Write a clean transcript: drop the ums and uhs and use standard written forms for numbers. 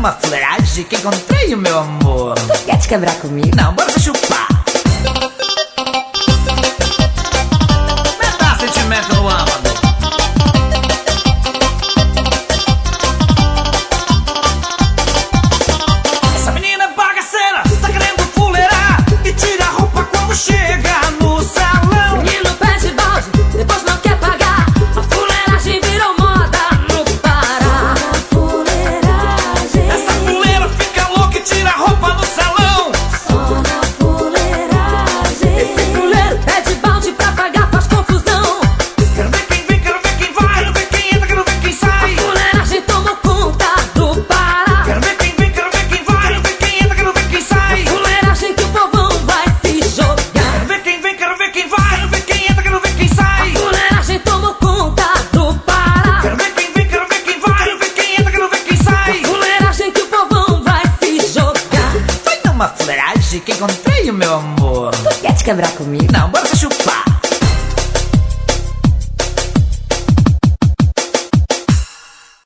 numa fuleiragem que encontrei o meu amor. Tu quer te quebrar comigo? Não, bora se chupar. Me dá sentimento no âmago. Essa menina é bagaceira, tá querendo fuleirar e tira a roupa quando chega no salão. Menino pede balde, depois não quer pagar. A fuleiragem virou moda no Pará. Fuleiragem. Essa fuleira fica louca e tira a roupa no salão. Só na fuleiragem. Esse fuleiro pede balde pra pagar, faz confusão. Quero ver quem vem, quero ver quem vai, quero ver quem entra, quero ver quem sai. A fuleiragem tomou conta do Pará. Quero ver quem vem, quero ver quem vai, quero ver quem entra, quero ver quem sai. Fuleiragem que o povão vai se jogar. Quero ver quem vem, quero ver quem vai, quero ver quem entra, quero ver quem sai. Fuleiragem tomou conta do Pará. Quero ver quem vem, quero ver quem vai, quero ver quem entra, quero ver quem sai. Fuleiragem que o povão vai se jogar. Foi numa fuleiragem que encontrei o meu amor. Tu quer te quebrar comigo? Não, bora se chupar.